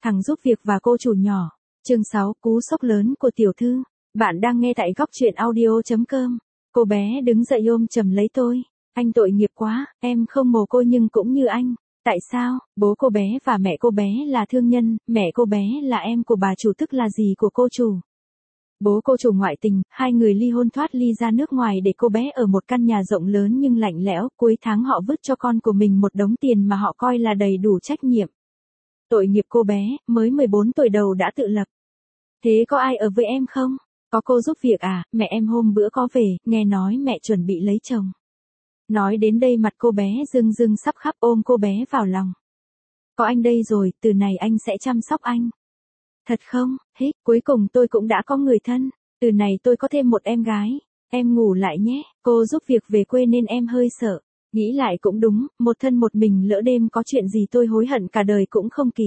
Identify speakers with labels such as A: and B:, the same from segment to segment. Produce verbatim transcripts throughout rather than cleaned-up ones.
A: Thằng giúp việc và cô chủ nhỏ. Chương sáu, cú sốc lớn của tiểu thư. Bạn đang nghe tại góc truyện audio chấm com. Cô bé đứng dậy ôm chầm lấy tôi. Anh tội nghiệp quá, em không mồ côi nhưng cũng như anh. Tại sao? Bố cô bé và mẹ cô bé là thương nhân, mẹ cô bé là em của bà chủ tức là dì của cô chủ. Bố cô chủ ngoại tình, hai người ly hôn thoát ly ra nước ngoài để cô bé ở một căn nhà rộng lớn nhưng lạnh lẽo, cuối tháng họ vứt cho con của mình một đống tiền mà họ coi là đầy đủ trách nhiệm. Tội nghiệp cô bé, mới mười bốn tuổi đầu đã tự lập. Thế có ai ở với em không? Có cô giúp việc à, mẹ em hôm bữa có về, nghe nói mẹ chuẩn bị lấy chồng. Nói đến đây mặt cô bé rưng rưng sắp khóc ôm cô bé vào lòng. Có anh đây rồi, từ này anh sẽ chăm sóc anh. Thật không? Hít, cuối cùng tôi cũng đã có người thân. Từ này tôi có thêm một em gái. Em ngủ lại nhé, cô giúp việc về quê nên em hơi sợ. Nghĩ lại cũng đúng, một thân một mình lỡ đêm có chuyện gì tôi hối hận cả đời cũng không kịp.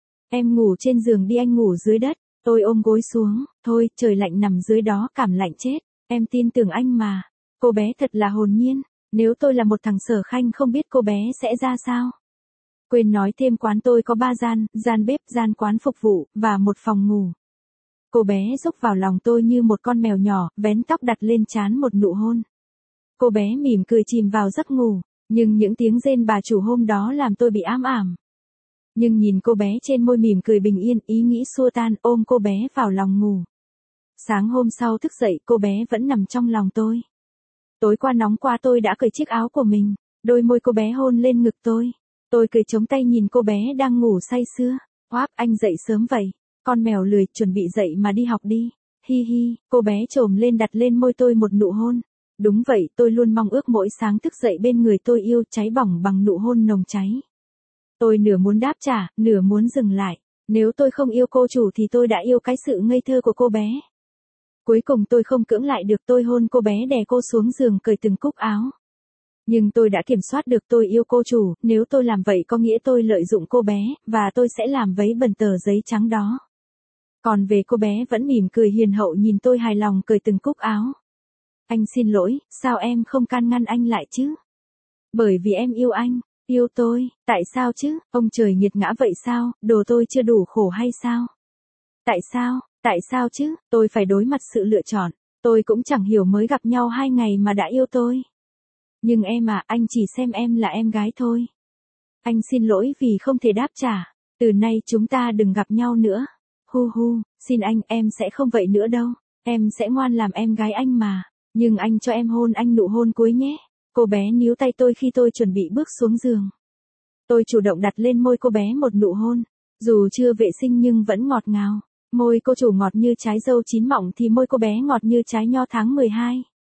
A: Em ngủ trên giường đi anh ngủ dưới đất. Tôi ôm gối xuống, thôi, trời lạnh nằm dưới đó cảm lạnh chết. Em tin tưởng anh mà. Cô bé thật là hồn nhiên. Nếu tôi là một thằng Sở Khanh không biết cô bé sẽ ra sao. Quên nói thêm quán tôi có ba gian, gian bếp, gian quán phục vụ, và một phòng ngủ. Cô bé rúc vào lòng tôi như một con mèo nhỏ, vén tóc đặt lên trán một nụ hôn. Cô bé mỉm cười chìm vào giấc ngủ, nhưng những tiếng rên bà chủ hôm đó làm tôi bị ám ảm. Nhưng nhìn cô bé trên môi mỉm cười bình yên, ý nghĩ xua tan, ôm cô bé vào lòng ngủ. Sáng hôm sau thức dậy, cô bé vẫn nằm trong lòng tôi. Tối qua nóng quá tôi đã cởi chiếc áo của mình, đôi môi cô bé hôn lên ngực tôi. Tôi cười chống tay nhìn cô bé đang ngủ say sưa. Oáp, anh dậy sớm vậy. Con mèo lười, chuẩn bị dậy mà đi học đi. Hi hi, cô bé trồm lên đặt lên môi tôi một nụ hôn. Đúng vậy, tôi luôn mong ước mỗi sáng thức dậy bên người tôi yêu, cháy bỏng bằng nụ hôn nồng cháy. Tôi nửa muốn đáp trả, nửa muốn dừng lại. Nếu tôi không yêu cô chủ thì tôi đã yêu cái sự ngây thơ của cô bé. Cuối cùng tôi không cưỡng lại được, tôi hôn cô bé đè cô xuống giường cởi từng cúc áo. Nhưng tôi đã kiểm soát được, tôi yêu cô chủ, nếu tôi làm vậy có nghĩa tôi lợi dụng cô bé, và tôi sẽ làm vấy bẩn tờ giấy trắng đó. Còn về cô bé vẫn mỉm cười hiền hậu nhìn tôi hài lòng cởi từng cúc áo. Anh xin lỗi, sao em không can ngăn anh lại chứ? Bởi vì em yêu anh, yêu tôi, tại sao chứ, ông trời nghiệt ngã vậy sao, đồ tôi chưa đủ khổ hay sao? Tại sao, tại sao chứ, tôi phải đối mặt sự lựa chọn, tôi cũng chẳng hiểu mới gặp nhau hai ngày mà đã yêu tôi. Nhưng em à, anh chỉ xem em là em gái thôi. Anh xin lỗi vì không thể đáp trả, từ nay chúng ta đừng gặp nhau nữa. Hu hu, xin anh, em sẽ không vậy nữa đâu, em sẽ ngoan làm em gái anh mà, nhưng anh cho em hôn anh nụ hôn cuối nhé. Cô bé níu tay tôi khi tôi chuẩn bị bước xuống giường. Tôi chủ động đặt lên môi cô bé một nụ hôn, dù chưa vệ sinh nhưng vẫn ngọt ngào. Môi cô chủ ngọt như trái dâu chín mọng thì môi cô bé ngọt như trái nho tháng mười hai.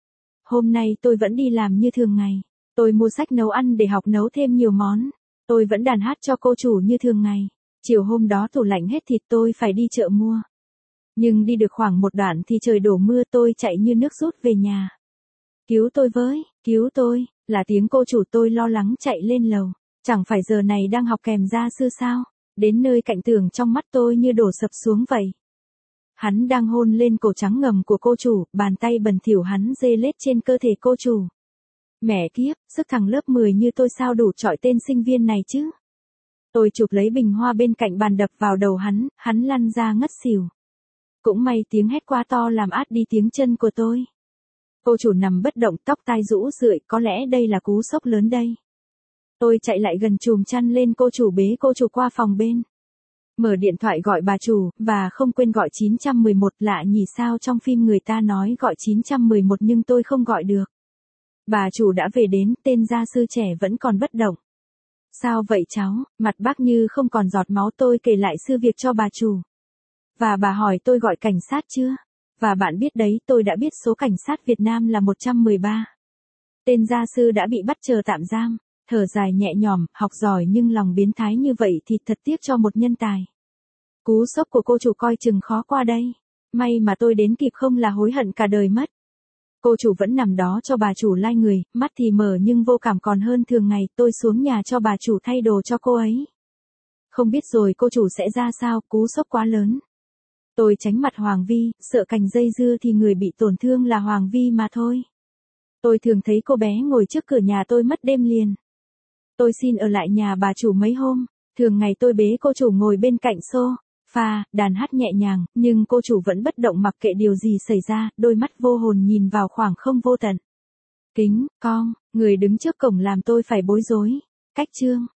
A: Hôm nay tôi vẫn đi làm như thường ngày. Tôi mua sách nấu ăn để học nấu thêm nhiều món. Tôi vẫn đàn hát cho cô chủ như thường ngày. Chiều hôm đó tủ lạnh hết thịt tôi phải đi chợ mua. Nhưng đi được khoảng một đoạn thì trời đổ mưa, tôi chạy như nước rút về nhà. Cứu tôi với, cứu tôi, là tiếng cô chủ. Tôi lo lắng chạy lên lầu. Chẳng phải giờ này đang học kèm gia sư sao? Đến nơi cạnh tường trong mắt tôi như đổ sập xuống vậy. Hắn đang hôn lên cổ trắng ngầm của cô chủ, bàn tay bẩn thỉu hắn dê lết trên cơ thể cô chủ. Mẹ kiếp, sức thằng lớp mười như tôi sao đủ chọi tên sinh viên này chứ? Tôi chụp lấy bình hoa bên cạnh bàn đập vào đầu hắn, hắn lăn ra ngất xỉu. Cũng may tiếng hét quá to làm át đi tiếng chân của tôi. Cô chủ nằm bất động, tóc tai rũ rượi, có lẽ đây là cú sốc lớn đây. Tôi chạy lại gần chùm chăn lên cô chủ, bế cô chủ qua phòng bên. Mở điện thoại gọi bà chủ, và không quên gọi chín một một, lạ nhỉ sao trong phim người ta nói gọi chín một một nhưng tôi không gọi được. Bà chủ đã về đến, tên gia sư trẻ vẫn còn bất động. Sao vậy cháu, mặt bác như không còn giọt máu. Tôi kể lại sự việc cho bà chủ. Và bà hỏi tôi gọi cảnh sát chưa? Và bạn biết đấy, tôi đã biết số cảnh sát Việt Nam là một trăm mười ba. Tên gia sư đã bị bắt chờ tạm giam. Thở dài nhẹ nhõm, học giỏi nhưng lòng biến thái như vậy thì thật tiếc cho một nhân tài. Cú sốc của cô chủ coi chừng khó qua đây. May mà tôi đến kịp không là hối hận cả đời mất. Cô chủ vẫn nằm đó cho bà chủ lai người, mắt thì mở nhưng vô cảm còn hơn thường ngày. Tôi xuống nhà cho bà chủ thay đồ cho cô ấy. Không biết rồi cô chủ sẽ ra sao, cú sốc quá lớn. Tôi tránh mặt Hoàng Vi, sợ cành dây dưa thì người bị tổn thương là Hoàng Vi mà thôi. Tôi thường thấy cô bé ngồi trước cửa nhà tôi mất đêm liền. Tôi xin ở lại nhà bà chủ mấy hôm, Thường ngày tôi bế cô chủ ngồi bên cạnh sofa, đàn hát nhẹ nhàng, nhưng cô chủ vẫn bất động mặc kệ điều gì xảy ra, đôi mắt vô hồn nhìn vào khoảng không vô tận. Kính, con, người đứng trước cổng làm tôi phải bối rối. Cách chương